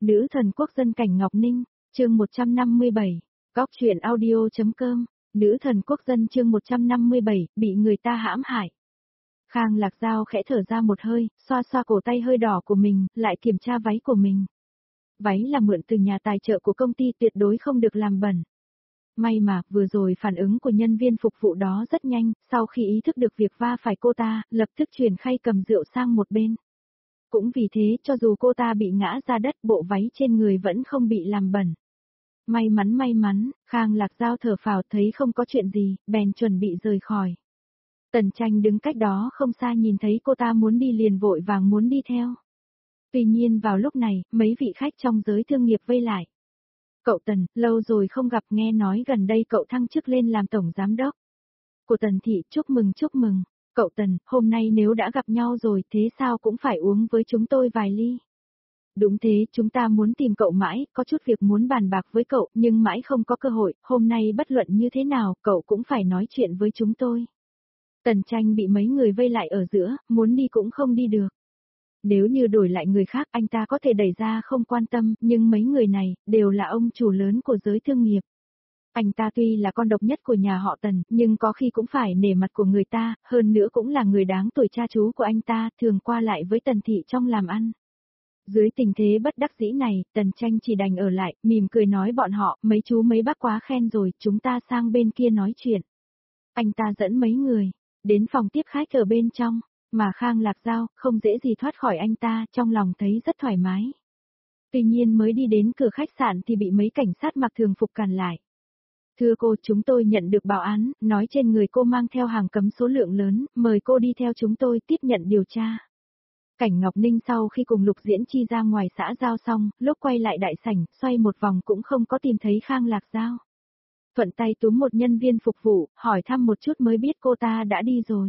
Nữ thần quốc dân Cảnh Ngọc Ninh, chương 157, Góc truyện audio.com, Nữ thần quốc dân chương 157, bị người ta hãm hại. Khang Lạc Giao khẽ thở ra một hơi, xoa xoa cổ tay hơi đỏ của mình, lại kiểm tra váy của mình. Váy là mượn từ nhà tài trợ của công ty, tuyệt đối không được làm bẩn. May mà, vừa rồi phản ứng của nhân viên phục vụ đó rất nhanh, sau khi ý thức được việc va phải cô ta, lập tức chuyển khay cầm rượu sang một bên. Cũng vì thế, cho dù cô ta bị ngã ra đất, bộ váy trên người vẫn không bị làm bẩn. May mắn, Khang Lạc Giao thở phào thấy không có chuyện gì, bèn chuẩn bị rời khỏi. Tần Tranh đứng cách đó không xa nhìn thấy cô ta muốn đi liền vội vàng muốn đi theo. Tuy nhiên vào lúc này, mấy vị khách trong giới thương nghiệp vây lại. Cậu Tần, lâu rồi không gặp, nghe nói gần đây cậu thăng chức lên làm tổng giám đốc. Của Tần Thị, chúc mừng. Cậu Tần, hôm nay nếu đã gặp nhau rồi, thế sao cũng phải uống với chúng tôi vài ly. Đúng thế, chúng ta muốn tìm cậu mãi, có chút việc muốn bàn bạc với cậu, nhưng mãi không có cơ hội, hôm nay bất luận như thế nào, cậu cũng phải nói chuyện với chúng tôi. Tần Tranh bị mấy người vây lại ở giữa, muốn đi cũng không đi được. Nếu như đổi lại người khác anh ta có thể đẩy ra không quan tâm, nhưng mấy người này, đều là ông chủ lớn của giới thương nghiệp. Anh ta tuy là con độc nhất của nhà họ Tần, nhưng có khi cũng phải nể mặt của người ta, hơn nữa cũng là người đáng tuổi cha chú của anh ta, thường qua lại với Tần Thị trong làm ăn. Dưới tình thế bất đắc dĩ này, Tần Tranh chỉ đành ở lại, mỉm cười nói bọn họ, mấy chú mấy bác quá khen rồi, chúng ta sang bên kia nói chuyện. Anh ta dẫn mấy người, đến phòng tiếp khách ở bên trong, mà Khang Lạc Giao, không dễ gì thoát khỏi anh ta, trong lòng thấy rất thoải mái. Tuy nhiên mới đi đến cửa khách sạn thì bị mấy cảnh sát mặc thường phục cản lại. Thưa cô, chúng tôi nhận được báo án, nói trên người cô mang theo hàng cấm số lượng lớn, mời cô đi theo chúng tôi tiếp nhận điều tra. Cảnh Ngọc Ninh sau khi cùng Lục Diễn Chi ra ngoài xã giao xong, lúc quay lại đại sảnh, xoay một vòng cũng không có tìm thấy Khang Lạc Giao. Thuận tay túm một nhân viên phục vụ, hỏi thăm một chút mới biết cô ta đã đi rồi.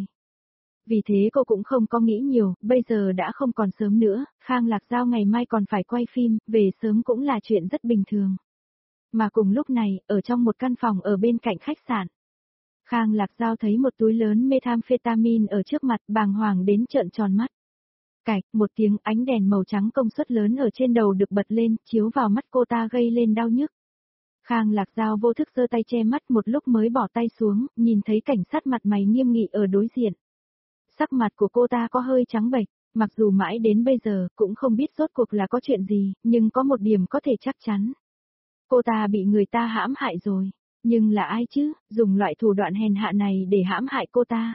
Vì thế cô cũng không có nghĩ nhiều, bây giờ đã không còn sớm nữa, Khang Lạc Giao ngày mai còn phải quay phim, về sớm cũng là chuyện rất bình thường. Mà cùng lúc này, ở trong một căn phòng ở bên cạnh khách sạn, Khang Lạc Giao thấy một túi lớn methamphetamine ở trước mặt, bàng hoàng đến trợn tròn mắt. Cạch, một tiếng, ánh đèn màu trắng công suất lớn ở trên đầu được bật lên, chiếu vào mắt cô ta gây lên đau nhức. Khang Lạc Giao vô thức giơ tay che mắt một lúc mới bỏ tay xuống, nhìn thấy cảnh sát mặt mày nghiêm nghị ở đối diện. Sắc mặt của cô ta có hơi trắng bệch, mặc dù mãi đến bây giờ cũng không biết rốt cuộc là có chuyện gì, nhưng có một điểm có thể chắc chắn. Cô ta bị người ta hãm hại rồi, nhưng là ai chứ, dùng loại thủ đoạn hèn hạ này để hãm hại cô ta.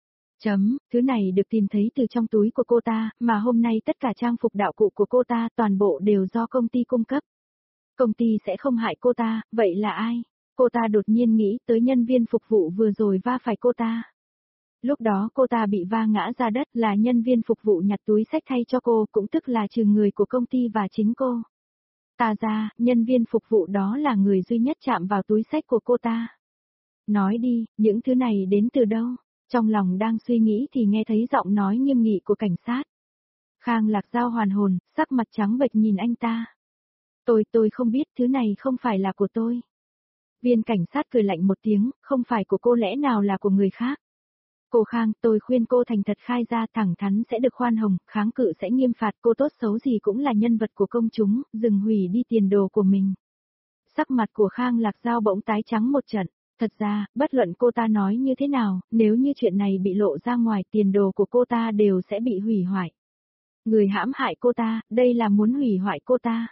Thứ này được tìm thấy từ trong túi của cô ta, mà hôm nay tất cả trang phục đạo cụ của cô ta toàn bộ đều do công ty cung cấp. Công ty sẽ không hại cô ta, vậy là ai? Cô ta đột nhiên nghĩ tới nhân viên phục vụ vừa rồi va phải cô ta. Lúc đó cô ta bị va ngã ra đất là nhân viên phục vụ nhặt túi xách thay cho cô, cũng tức là trừ người của công ty và chính cô. Ta ra, nhân viên phục vụ đó là người duy nhất chạm vào túi xách của cô ta. Nói đi, những thứ này đến từ đâu? Trong lòng đang suy nghĩ thì nghe thấy giọng nói nghiêm nghị của cảnh sát. Khang Lạc Giao hoàn hồn, sắc mặt trắng bệch nhìn anh ta. Tôi không biết, thứ này không phải là của tôi. Viên cảnh sát cười lạnh một tiếng, không phải của cô lẽ nào là của người khác. Cô Khang, tôi khuyên cô thành thật khai ra, thẳng thắn sẽ được khoan hồng, kháng cự sẽ nghiêm phạt, cô tốt xấu gì cũng là nhân vật của công chúng, dừng hủy đi tiền đồ của mình. Sắc mặt của Khang Lạc Giao bỗng tái trắng một trận. Thật ra, bất luận cô ta nói như thế nào, nếu như chuyện này bị lộ ra ngoài, tiền đồ của cô ta đều sẽ bị hủy hoại. Người hãm hại cô ta, đây là muốn hủy hoại cô ta.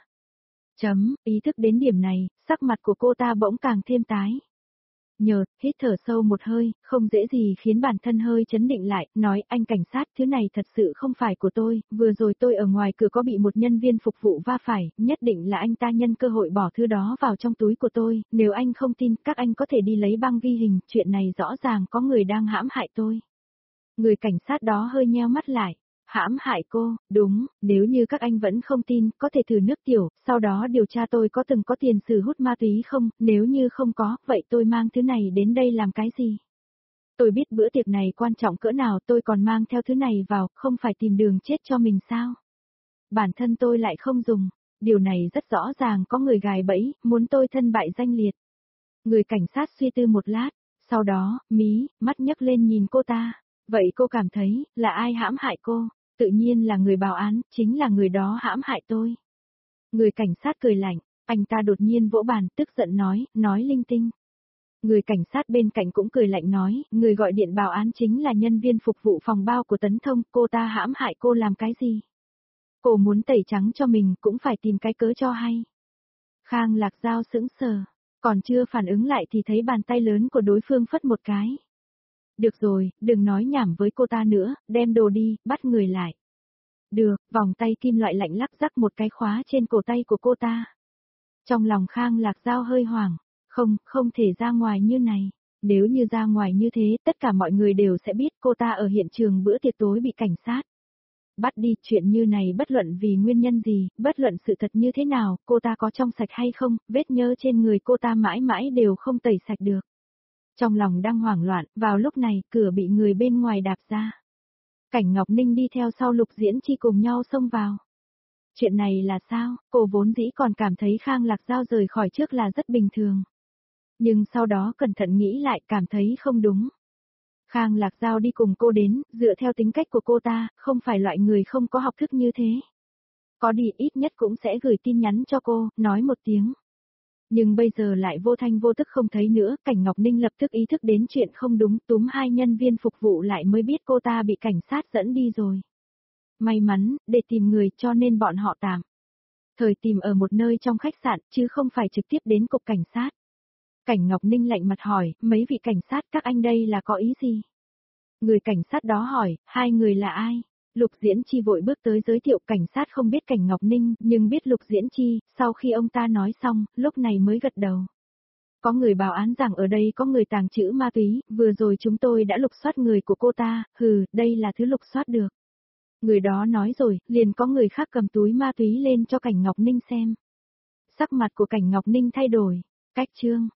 Ý thức đến điểm này, sắc mặt của cô ta bỗng càng thêm tái. Hít thở sâu một hơi, không dễ gì khiến bản thân hơi chấn định lại, nói anh cảnh sát, thứ này thật sự không phải của tôi, vừa rồi tôi ở ngoài cửa có bị một nhân viên phục vụ va phải, nhất định là anh ta nhân cơ hội bỏ thứ đó vào trong túi của tôi, nếu anh không tin, các anh có thể đi lấy băng ghi hình, chuyện này rõ ràng có người đang hãm hại tôi. Người cảnh sát đó hơi nheo mắt lại. Hãm hại cô, đúng, nếu như các anh vẫn không tin, có thể thử nước tiểu, sau đó điều tra tôi có từng có tiền sử hút ma túy không, nếu như không có, vậy tôi mang thứ này đến đây làm cái gì? Tôi biết bữa tiệc này quan trọng cỡ nào, tôi còn mang theo thứ này vào, không phải tìm đường chết cho mình sao? Bản thân tôi lại không dùng, điều này rất rõ ràng có người gài bẫy, muốn tôi thân bại danh liệt. Người cảnh sát suy tư một lát, sau đó, mắt nhấc lên nhìn cô ta, vậy cô cảm thấy, là ai hãm hại cô? Tự nhiên là người báo án, chính là người đó hãm hại tôi. Người cảnh sát cười lạnh, anh ta đột nhiên vỗ bàn, tức giận nói linh tinh. Người cảnh sát bên cạnh cũng cười lạnh nói, người gọi điện báo án chính là nhân viên phục vụ phòng bao của Tấn Thông, cô ta hãm hại cô làm cái gì? Cô muốn tẩy trắng cho mình cũng phải tìm cái cớ cho hay. Khang Lạc Giao sững sờ, còn chưa phản ứng lại thì thấy bàn tay lớn của đối phương phất một cái. Được rồi, đừng nói nhảm với cô ta nữa, đem đồ đi, bắt người lại. Được, vòng tay kim loại lạnh lắc rắc một cái khóa trên cổ tay của cô ta. Trong lòng Khang Lạc Giao hơi hoảng, không thể ra ngoài như này. Nếu như ra ngoài như thế, tất cả mọi người đều sẽ biết cô ta ở hiện trường bữa tiệc tối bị cảnh sát bắt đi. Chuyện như này bất luận vì nguyên nhân gì, bất luận sự thật như thế nào, cô ta có trong sạch hay không, vết nhơ trên người cô ta mãi mãi đều không tẩy sạch được. Trong lòng đang hoảng loạn, vào lúc này, cửa bị người bên ngoài đạp ra. Cảnh Ngọc Ninh đi theo sau Lục Diễn Chi cùng nhau xông vào. Chuyện này là sao, cô vốn dĩ còn cảm thấy Khang Lạc Giao rời khỏi trước là rất bình thường. Nhưng sau đó cẩn thận nghĩ lại cảm thấy không đúng. Khang Lạc Giao đi cùng cô đến, dựa theo tính cách của cô ta, không phải loại người không có học thức như thế. Có đi ít nhất cũng sẽ gửi tin nhắn cho cô, nói một tiếng. Nhưng bây giờ lại vô thanh vô tức không thấy nữa, Cảnh Ngọc Ninh lập tức ý thức đến chuyện không đúng, túm hai nhân viên phục vụ lại mới biết cô ta bị cảnh sát dẫn đi rồi. May mắn, để tìm người cho nên bọn họ tạm thời tìm ở một nơi trong khách sạn, chứ không phải trực tiếp đến cục cảnh sát. Cảnh Ngọc Ninh lạnh mặt hỏi, mấy vị cảnh sát các anh đây là có ý gì? Người cảnh sát đó hỏi, hai người là ai? Lục Diễn Chi vội bước tới giới thiệu, cảnh sát không biết Cảnh Ngọc Ninh, nhưng biết Lục Diễn Chi, sau khi ông ta nói xong, lúc này mới gật đầu. Có người báo án rằng ở đây có người tàng trữ ma túy, vừa rồi chúng tôi đã lục soát người của cô ta, đây là thứ lục soát được. Người đó nói rồi, liền có người khác cầm túi ma túy lên cho Cảnh Ngọc Ninh xem. Sắc mặt của Cảnh Ngọc Ninh thay đổi, cách trương.